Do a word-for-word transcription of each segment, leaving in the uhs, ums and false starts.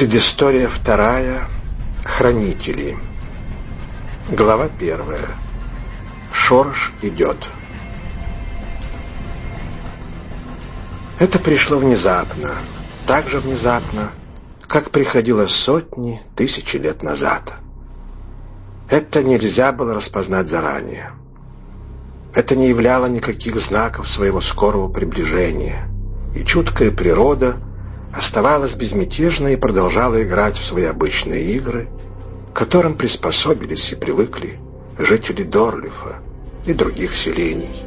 Предыстория вторая. Хранители. Глава первая. Шорош идет. Это пришло внезапно, так же внезапно, как приходило сотни, тысячи лет назад. Это нельзя было распознать заранее. Это не являло никаких знаков своего скорого приближения, и чуткая природа оставалась безмятежной и продолжала играть в свои обычные игры, к которым приспособились и привыкли жители Дорлифа и других селений.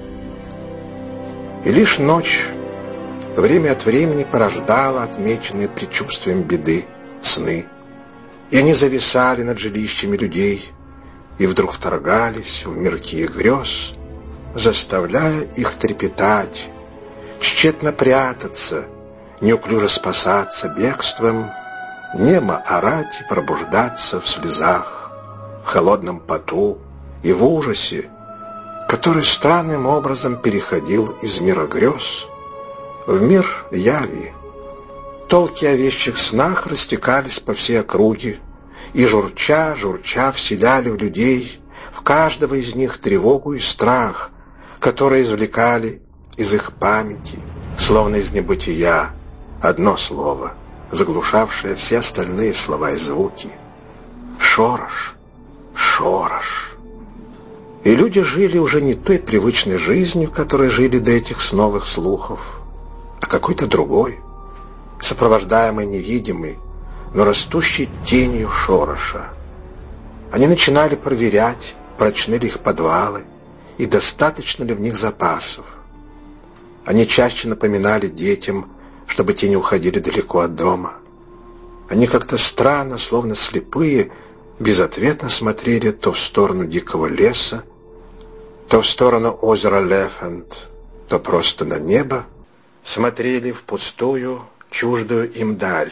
И лишь ночь время от времени порождала отмеченные предчувствием беды сны, и они зависали над жилищами людей и вдруг вторгались в мирки их грез, заставляя их трепетать, тщетно прятаться, неуклюже спасаться бегством, немо орать и пробуждаться в слезах, в холодном поту и в ужасе, который странным образом переходил из мира грез в мир яви. Толки о вещих снах растекались по всей округе, и журча, журча вселяли в людей, в каждого из них тревогу и страх, которые извлекали из их памяти, словно из небытия, одно слово, заглушавшее все остальные слова и звуки. Шорош, шорош. И люди жили уже не той привычной жизнью, которой жили до этих новых слухов, а какой-то другой, сопровождаемой невидимой, но растущей тенью шороша. Они начинали проверять, прочны ли их подвалы и достаточно ли в них запасов. Они чаще напоминали детям, чтобы те не уходили далеко от дома. Они как-то странно, словно слепые, безответно смотрели то в сторону дикого леса, то в сторону озера Лефент, то просто на небо, смотрели в пустую, чуждую им даль.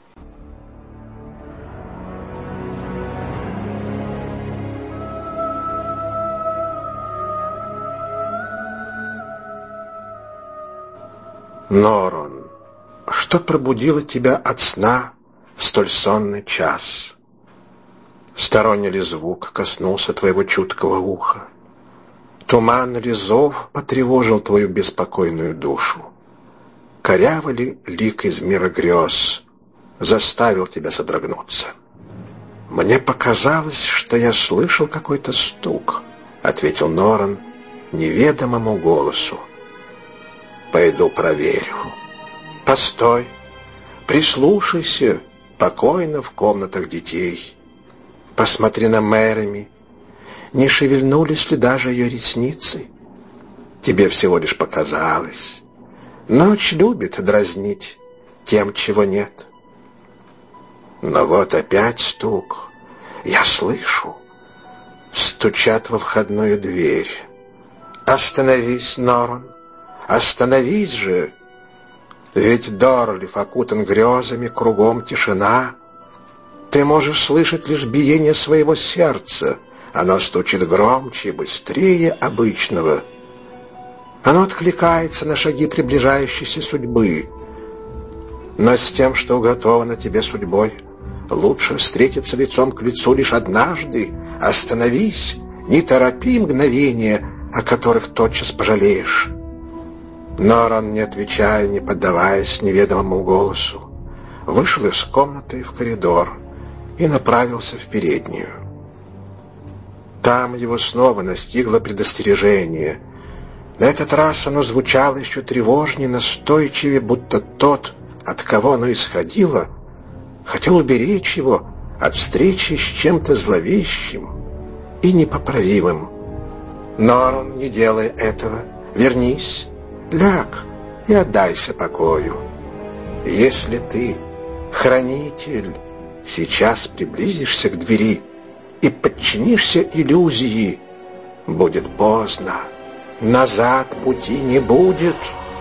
Норон, что пробудило тебя от сна в столь сонный час? Сторонний ли звук коснулся твоего чуткого уха? Туманный ли зов потревожил твою беспокойную душу? Корявый ли лик из мира грез заставил тебя содрогнуться? «Мне показалось, что я слышал какой-то стук», — ответил Норон неведомому голосу. «Пойду проверю». «Постой, прислушайся покойно в комнатах детей. Посмотри на Мэреми, не шевельнулись ли даже ее ресницы? Тебе всего лишь показалось. Ночь любит дразнить тем, чего нет». Но вот опять стук. Я слышу. Стучат во входную дверь. «Остановись, Норон, остановись же! Ведь Дорлиф окутан грезами, кругом тишина. Ты можешь слышать лишь биение своего сердца. Оно стучит громче и быстрее обычного. Оно откликается на шаги приближающейся судьбы. Но с тем, что уготовано тебе судьбой, лучше встретиться лицом к лицу лишь однажды. Остановись, не торопи мгновения, о которых тотчас пожалеешь». Норон, не отвечая, не поддаваясь неведомому голосу, вышел из комнаты в коридор и направился в переднюю. Там его снова настигло предостережение. На этот раз оно звучало еще тревожнее, настойчивее, будто тот, от кого оно исходило, хотел уберечь его от встречи с чем-то зловещим и непоправимым. «Норон, не делай этого, вернись, ляг и отдайся покою. Если ты, хранитель, сейчас приблизишься к двери и подчинишься иллюзии, будет поздно, назад пути не будет».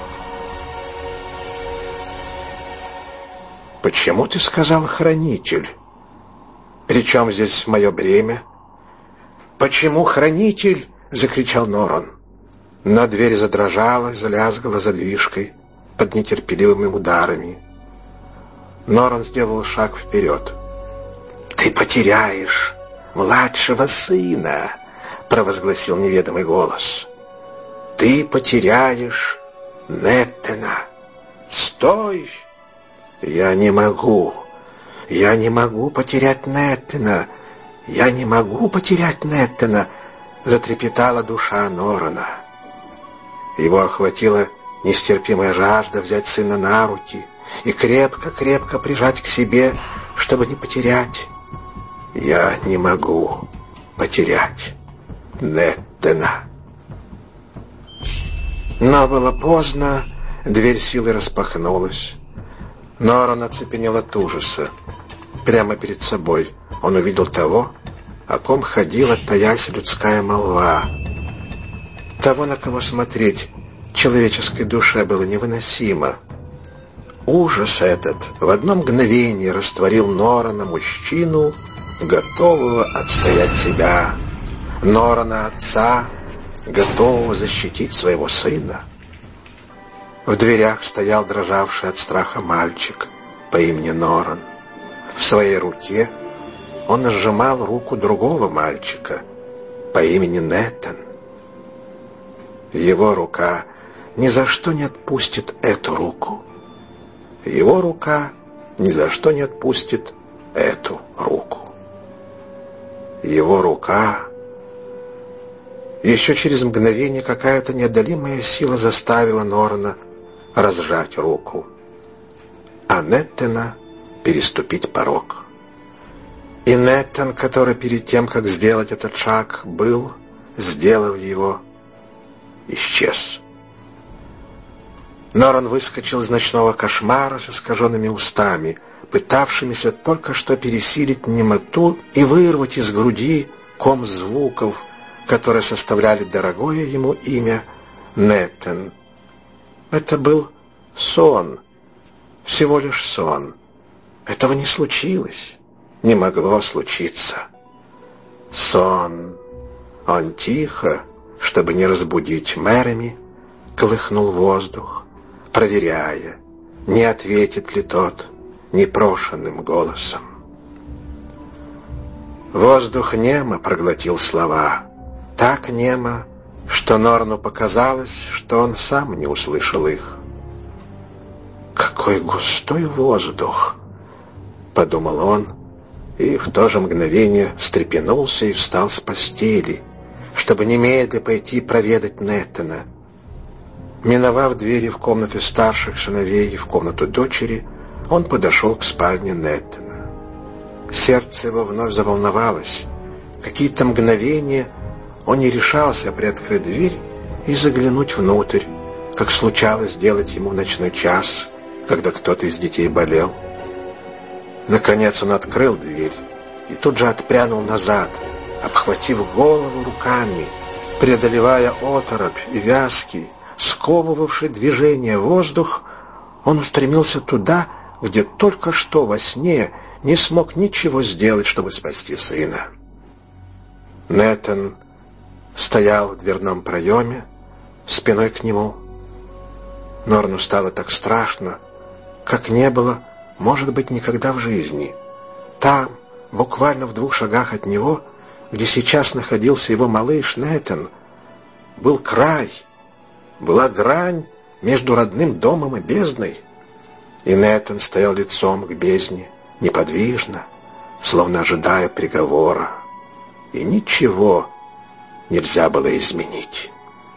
«Почему ты сказал хранитель? Причем здесь мое бремя?» «Почему хранитель?» — закричал Норон. Но дверь задрожала, залязгала задвижкой под нетерпеливыми ударами. Норан сделал шаг вперед. «Ты потеряешь младшего сына», — провозгласил неведомый голос. «Ты потеряешь Неттена. Стой! Я не могу. Я не могу потерять Неттена. Я не могу потерять Неттена», — затрепетала душа Норана. Его охватила нестерпимая жажда взять сына на руки и крепко-крепко прижать к себе, чтобы не потерять. «Я не могу потерять Неттена». Но было поздно, дверь силой распахнулась. Норан оцепенел от ужаса. Прямо перед собой он увидел того, о ком ходила, таясь, людская молва. Того, на кого смотреть человеческой душе было невыносимо. Ужас этот в одно мгновение растворил Норана, мужчину, готового отстоять себя, Норана, отца, готового защитить своего сына. В дверях стоял дрожавший от страха мальчик по имени Норан. В своей руке он сжимал руку другого мальчика по имени Неттен. Его рука ни за что не отпустит эту руку. Его рука ни за что не отпустит эту руку. Его рука... Еще через мгновение какая-то неодолимая сила заставила Норана разжать руку, а Неттена переступить порог. И Неттен, который перед тем, как сделать этот шаг, был, сделав его, исчез. Норан выскочил из ночного кошмара с искаженными устами, пытавшимися только что пересилить немоту и вырвать из груди ком звуков, которые составляли дорогое ему имя Неттен. Это был сон, всего лишь сон. Этого не случилось, не могло случиться. Сон. Он тихо, чтобы не разбудить Мэреми, колыхнул воздух, проверяя, не ответит ли тот непрошенным голосом. Воздух немо проглотил слова, так немо, что Норану показалось, что он сам не услышал их. «Какой густой воздух!» — подумал он, и в то же мгновение встрепенулся и встал с постели, чтобы немедленно пойти проведать Неттена. Миновав двери в комнаты старших сыновей и в комнату дочери, он подошел к спальне Неттена. Сердце его вновь заволновалось. Какие-то мгновения он не решался приоткрыть дверь и заглянуть внутрь, как случалось делать ему в ночной час, когда кто-то из детей болел. Наконец он открыл дверь и тут же отпрянул назад, обхватив голову руками, преодолевая оторопь и вязкий, сковывавший движение воздух. Он устремился туда, где только что во сне не смог ничего сделать, чтобы спасти сына. Неттен стоял в дверном проеме, спиной к нему. Норану стало так страшно, как не было, может быть, никогда в жизни. Там, буквально в двух шагах от него, где сейчас находился его малыш Неттен, был край, была грань между родным домом и бездной. И Неттен стоял лицом к бездне, неподвижно, словно ожидая приговора. И ничего нельзя было изменить.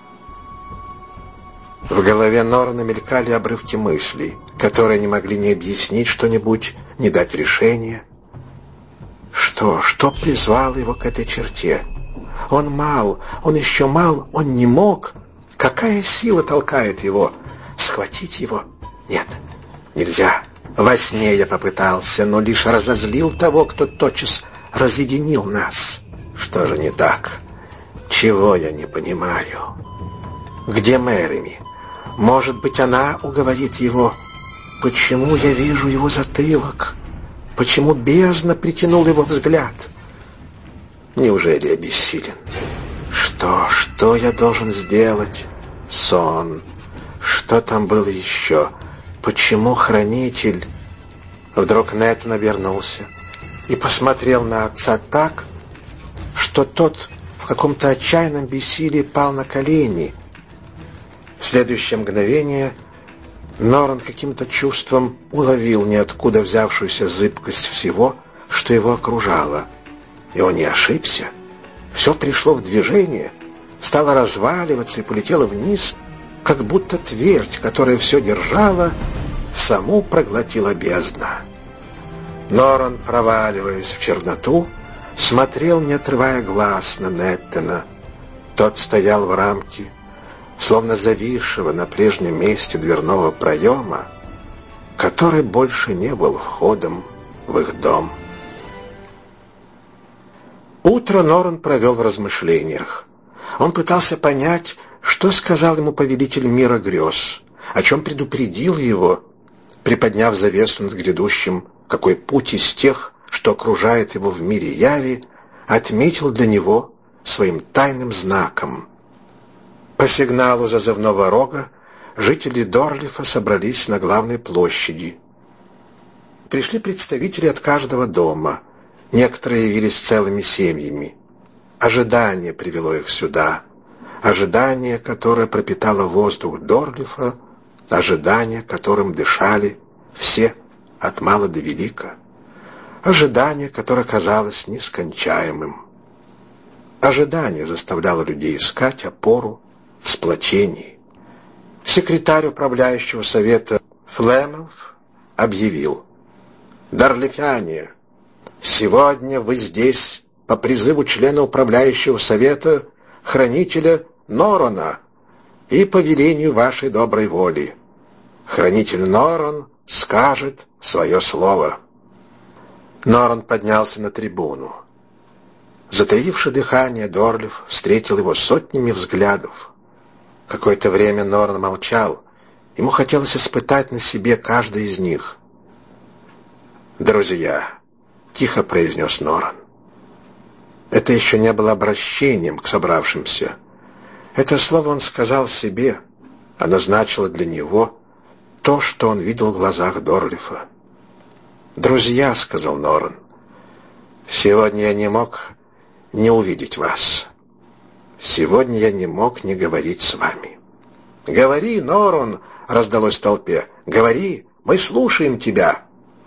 В голове Норана мелькали обрывки мыслей, которые не могли ни объяснить что-нибудь, ни дать решение. Что, что призвало его к этой черте? Он мал, он еще мал, он не мог. Какая сила толкает его? Схватить его? Нет, нельзя. Во сне я попытался, но лишь разозлил того, кто тотчас разъединил нас. Что же не так? Чего я не понимаю? Где Мэреми? Может быть, она уговорит его. Почему я вижу его затылок? Почему бездна притянул его взгляд? Неужели я бессилен? Что, что я должен сделать? Сон. Что там было еще? Почему хранитель? Вдруг Нэттон обернулся и посмотрел на отца так, что тот в каком-то отчаянном бессилии пал на колени. В следующее мгновение Норан каким-то чувством уловил ниоткуда взявшуюся зыбкость всего, что его окружало. И он не ошибся. Все пришло в движение, стало разваливаться и полетело вниз, как будто твердь, которая все держала, саму проглотила бездна. Норан, проваливаясь в черноту, смотрел, не отрывая глаз, на Нэттона. Тот стоял в рамке, словно зависшего на прежнем месте дверного проема, который больше не был входом в их дом. Утро Норан провел в размышлениях. Он пытался понять, что сказал ему повелитель мира грез, о чем предупредил его, приподняв завесу над грядущим, какой путь из тех, что окружает его в мире яви, отметил для него своим тайным знаком. По сигналу зазывного рога жители Дорлифа собрались на главной площади. Пришли представители от каждого дома. Некоторые явились целыми семьями. Ожидание привело их сюда. Ожидание, которое пропитало воздух Дорлифа, ожидание, которым дышали все от мала до велика. Ожидание, которое казалось нескончаемым. Ожидание заставляло людей искать опору в сплочении. Секретарь управляющего совета Флемов объявил: «Дорлифяне, сегодня вы здесь по призыву члена управляющего совета, хранителя Норана, и по велению вашей доброй воли. Хранитель Норан скажет свое слово». Норан поднялся на трибуну. Затаивший дыхание, Дорлиф встретил его сотнями взглядов. Какое-то время Норан молчал. Ему хотелось испытать на себе каждый из них. «Друзья», — тихо произнес Норан. Это еще не было обращением к собравшимся. Это слово он сказал себе. Оно значило для него то, что он видел в глазах Дорлифа. «Друзья», — сказал Норан, — «сегодня я не мог не увидеть вас. Сегодня я не мог не говорить с вами». «Говори, Норан», — раздалось в толпе, — «говори, мы слушаем тебя».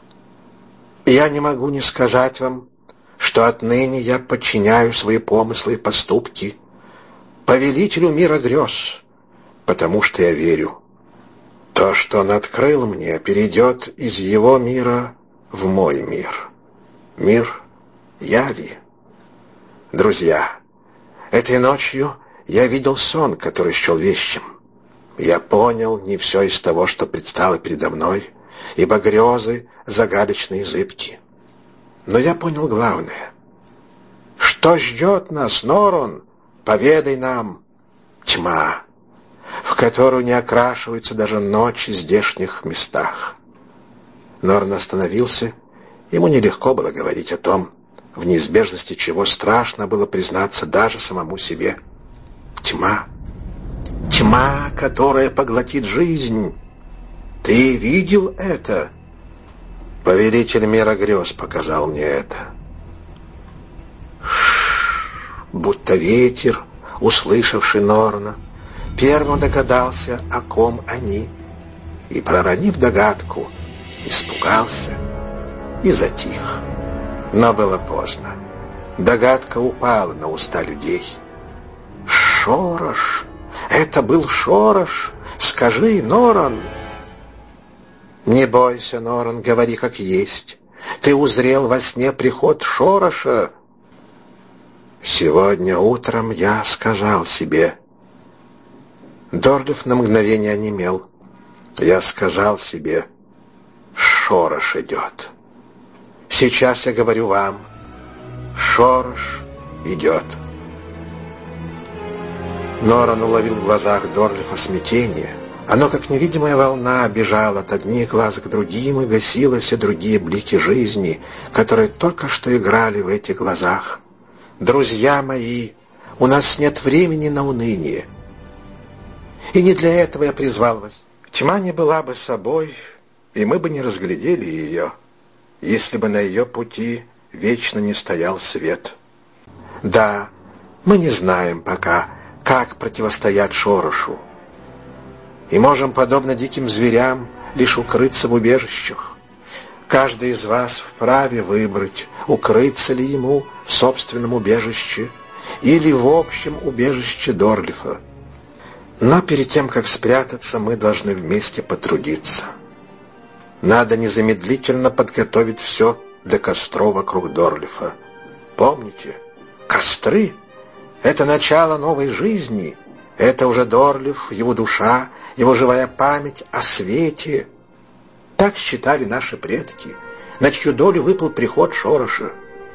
«Я не могу не сказать вам, что отныне я подчиняю свои помыслы и поступки повелителю мира грез, потому что я верю. То, что он открыл мне, перейдет из его мира в мой мир. Мир яви. Друзья, этой ночью я видел сон, который счел вещим. Я понял не все из того, что предстало передо мной, ибо грезы загадочны и зыбки. Но я понял главное. Что ждет нас, Норан? Поведай нам. Тьма, в которую не окрашиваются даже ночи в здешних местах. Норан остановился. Ему нелегко было говорить о том, в неизбежности чего страшно было признаться даже самому себе. Тьма. Тьма, которая поглотит жизнь. Ты видел это? Повелитель мира грез показал мне это. Ш-ш-ш, будто ветер, услышавший Норана, первым догадался, о ком они, и, проронив догадку, испугался и затих. Но было поздно. Догадка упала на уста людей. «Шорош! Это был Шорош! Скажи, Норан!» «Не бойся, Норан, говори как есть. Ты узрел во сне приход Шороша». «Сегодня утром я сказал себе...» Дорлиф на мгновение онемел. «Я сказал себе, Шорош идет. Сейчас я говорю вам, Шорош идет». Норан уловил в глазах Дорлифа смятение. Оно, как невидимая волна, бежало от одних глаз к другим и гасило все другие блики жизни, которые только что играли в этих глазах. «Друзья мои, у нас нет времени на уныние. И не для этого я призвал вас. Тьма не была бы собой, и мы бы не разглядели ее. если бы на ее пути вечно не стоял свет. Да, мы не знаем пока, как противостоять шорошу, и можем, подобно диким зверям, лишь укрыться в убежищах. Каждый из вас вправе выбрать, укрыться ли ему в собственном убежище или в общем убежище Дорлифа. Но перед тем, как спрятаться, мы должны вместе потрудиться. Надо незамедлительно подготовить все для костров вокруг Дорлифа. Помните, костры — это начало новой жизни. Это уже Дорлиф, его душа, его живая память о свете. Так считали наши предки, на чью долю выпал приход шороша.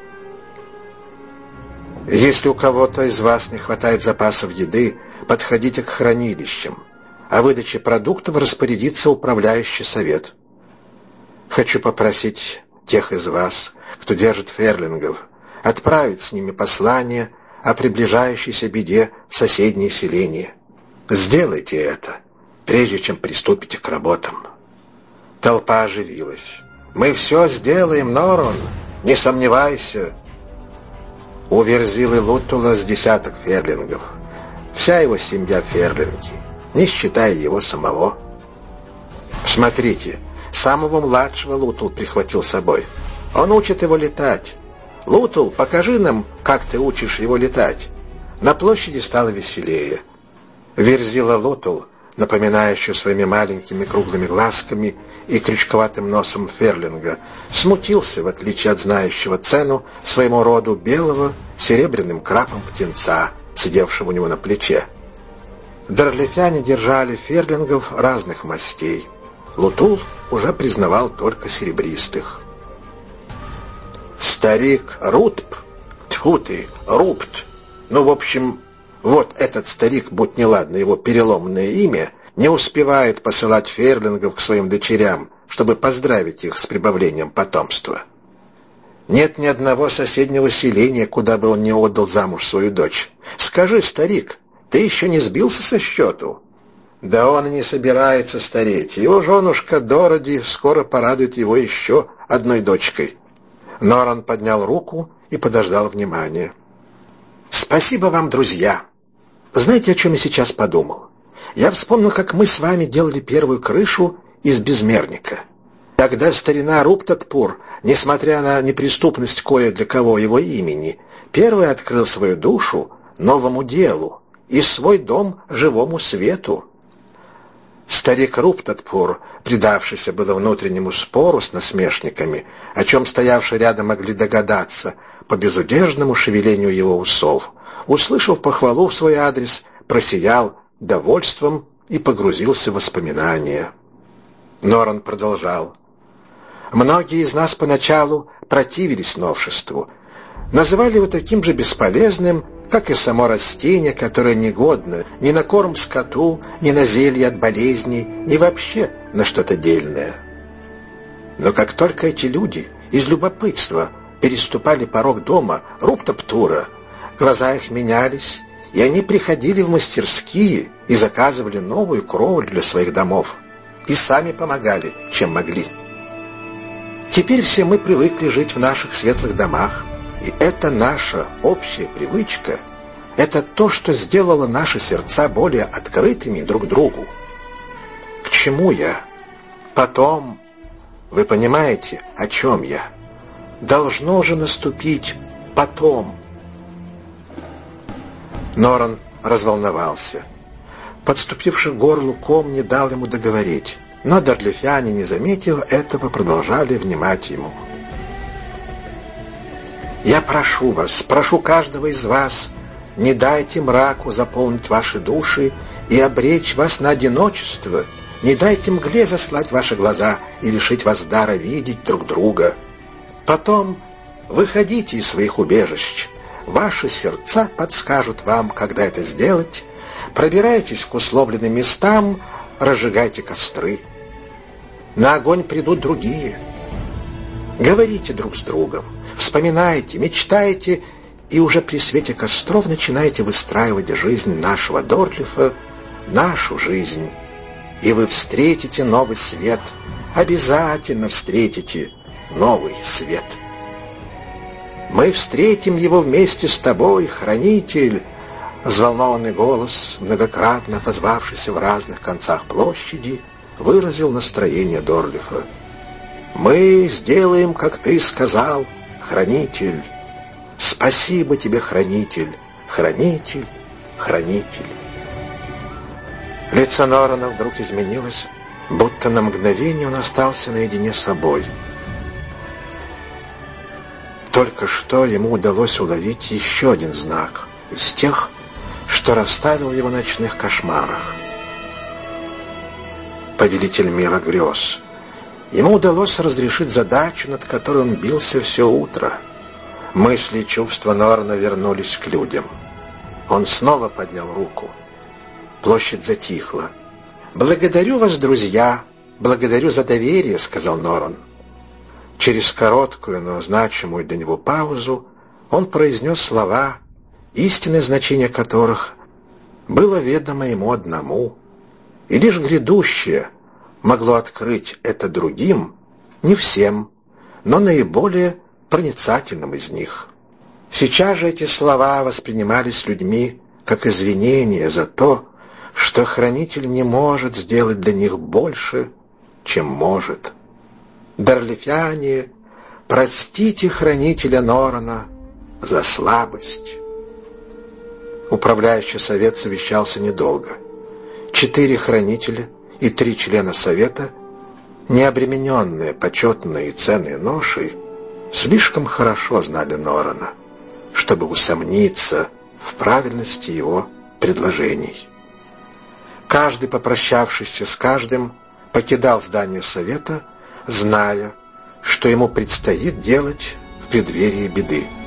Если у кого-то из вас не хватает запасов еды, подходите к хранилищам. О выдаче продуктов распорядится управляющий совет. Хочу попросить тех из вас, кто держит ферлингов, отправить с ними послание о приближающейся беде в соседние селения. Сделайте это, прежде чем приступите к работам. Толпа оживилась. «Мы все сделаем, Норон, не сомневайся». У Верзилы Лутула с десяток ферлингов. Вся его семья ферлинги, не считая его самого. Смотрите, самого младшего Лутул прихватил с собой. Он учит его летать. Лутул, покажи нам, как ты учишь его летать. На площади стало веселее. Верзила Лутул, напоминающий своими маленькими круглыми глазками и крючковатым носом ферлинга, смутился, в отличие от знающего цену своему роду белого серебряным крапом птенца, сидевшего у него на плече. Дорлифяне держали ферлингов разных мастей. Лутул уже признавал только серебристых. Старик Рутп, тьфу ты, Рупт, ну, в общем, вот этот старик, будь неладно его переломное имя, не успевает посылать ферлингов к своим дочерям, чтобы поздравить их с прибавлением потомства. Нет ни одного соседнего селения, куда бы он не отдал замуж свою дочь. Скажи, старик, ты еще не сбился со счету? Да он и не собирается стареть. Его женушка Дороди скоро порадует его еще одной дочкой. Норон поднял руку и подождал внимания. «Спасибо вам, друзья. Знаете, о чем я сейчас подумал? Я вспомнил, как мы с вами делали первую крышу из безмерника. Тогда старина Руптатпур, несмотря на неприступность кое для кого его имени, первый открыл свою душу новому делу и свой дом живому свету. Старик Руптатпур, предавшийся было внутреннему спору с насмешниками, о чем стоявшие рядом могли догадаться по безудержному шевелению его усов, услышав похвалу в свой адрес, просиял довольством и погрузился в воспоминания. Норон продолжал. «Многие из нас поначалу противились новшеству, называли его таким же бесполезным, как и само растение, которое негодно ни на корм скоту, ни на зелье от болезней, ни вообще на что-то дельное. Но как только эти люди из любопытства переступали порог дома Руптаптура, глаза их менялись, и они приходили в мастерские и заказывали новую кровлю для своих домов, и сами помогали, чем могли. Теперь все мы привыкли жить в наших светлых домах, и это наша общая привычка, это то, что сделало наши сердца более открытыми друг другу. К чему я? Потом, вы понимаете, о чем я? Должно же наступить потом». Норон разволновался. Подступивший к горлу ком не дал ему договорить, но дорлифяне, не заметив этого, продолжали внимать ему. «Я прошу вас, прошу каждого из вас, не дайте мраку заполнить ваши души и обречь вас на одиночество, не дайте мгле заслать ваши глаза и лишить вас дара видеть друг друга. Потом выходите из своих убежищ, ваши сердца подскажут вам, когда это сделать, пробирайтесь к условленным местам, разжигайте костры. На огонь придут другие. Говорите друг с другом, вспоминайте, мечтайте, и уже при свете костров начинаете выстраивать жизнь нашего Дорлифа, нашу жизнь. И вы встретите новый свет, обязательно встретите, новый свет. «Мы встретим его вместе с тобой, хранитель!» Взволнованный голос, многократно отозвавшийся в разных концах площади, выразил настроение Дорлифа. «Мы сделаем, как ты сказал, хранитель! Спасибо тебе, хранитель! Хранитель! Хранитель!» Лицо Норана вдруг изменилось, будто на мгновение он остался наедине с собой. Только что ему удалось уловить еще один знак из тех, что расставил в его ночных кошмарах. Повелитель мира грез. Ему удалось разрешить задачу, над которой он бился все утро. Мысли и чувства Норана вернулись к людям. Он снова поднял руку. Площадь затихла. «Благодарю вас, друзья, благодарю за доверие», — сказал Норан. Через короткую, но значимую для него паузу он произнес слова, истинное значение которых было ведомо ему одному, и лишь грядущее могло открыть это другим, не всем, но наиболее проницательным из них. Сейчас же эти слова воспринимались людьми как извинение за то, что хранитель не может сделать для них больше, чем может. Дорлифяне, простите хранителя Норана за слабость. Управляющий совет совещался недолго. Четыре хранителя и три члена совета, не обремененные почетной и ценной ношей, слишком хорошо знали Норана, чтобы усомниться в правильности его предложений. Каждый, попрощавшийся с каждым, покидал здание совета, зная, что ему предстоит делать в преддверии беды.